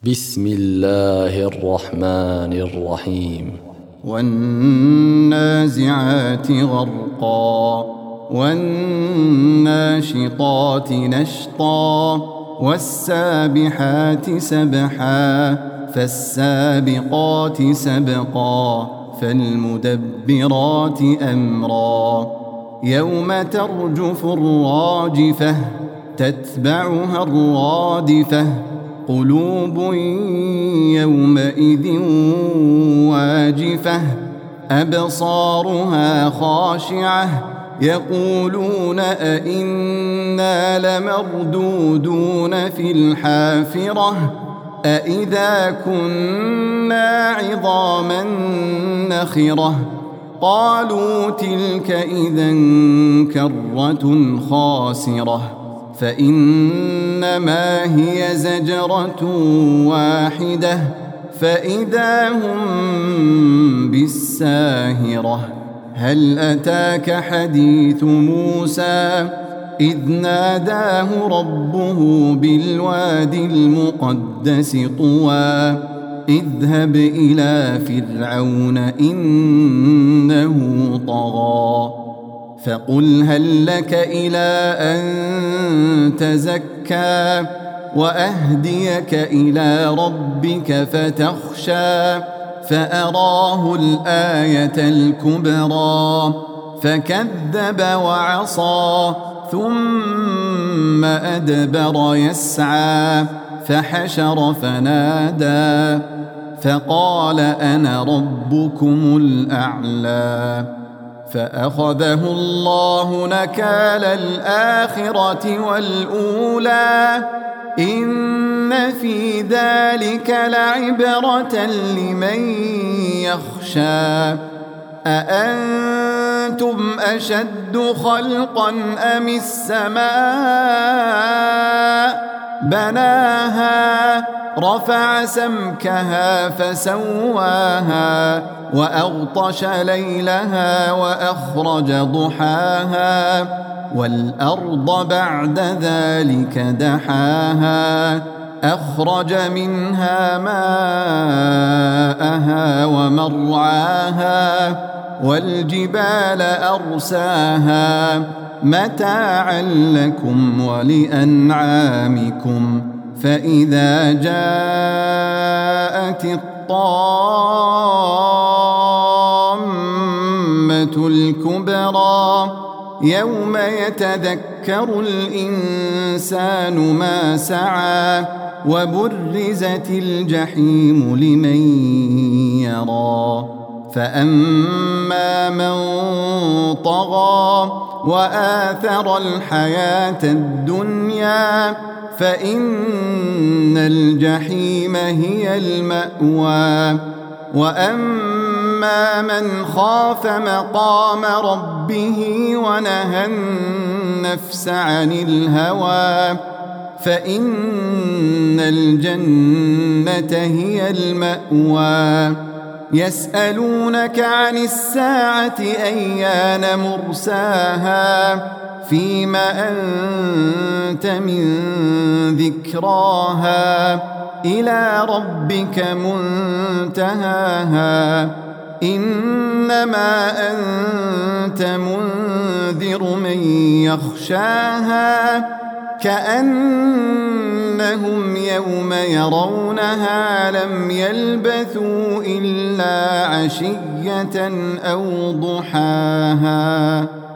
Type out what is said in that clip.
بسم الله الرحمن الرحيم. والنازعات غرقا والناشطات نشطا والسابحات سبحا فالسابقات سبقا فالمدبرات أمرا يوم ترجف الراجفة تتبعها الرادفة قلوب يومئذ واجفة أبصارها خاشعة يقولون أئنا لمردودون في الحافرة أئذا كنا عظاما نخرة قالوا تلك إذا كرة خاسرة فإنما هي زجرة واحدة فإذا هم بالساهرة هل أتاك حديث موسى إذ ناداه ربه بالوادي المقدس طوى اذهب إلى فرعون إنه طغى فقل هل لك إلى أن تزكى وأهديك إلى ربك فتخشى فأراه الآية الكبرى فكذب وعصى ثم أدبر يسعى فحشر فنادى فقال أنا ربكم الأعلى فأخذه الله نكال الآخرة والأولى إن في ذلك لعبرة لمن يخشى أأنتم أشد خلقا أم السماء بناها رفع سمكها فسواها وأغطش ليلها وأخرج ضحاها والأرض بعد ذلك دحاها أخرج منها ماءها ومرعاها والجبال أرساها متاعا لكم ولأنعامكم فإذا جاءت الطامة الكبرى يوم يتذكر الإنسان ما سعى وبرزت الجحيم لمن يرى فأما من طغى وآثر الحياة الدنيا فإن الجحيم هي المأوى وأما من خاف مقام ربه ونهى النفس عن الهوى فإن الجنة هي المأوى يسألونك عن الساعة أيان مرساها فيم أنت من ذكراها إلى ربك منتهاها إنما أنت منذر من يخشاها كأنهم يوم يرونها لم يلبثوا إلا عشية أو ضحاها.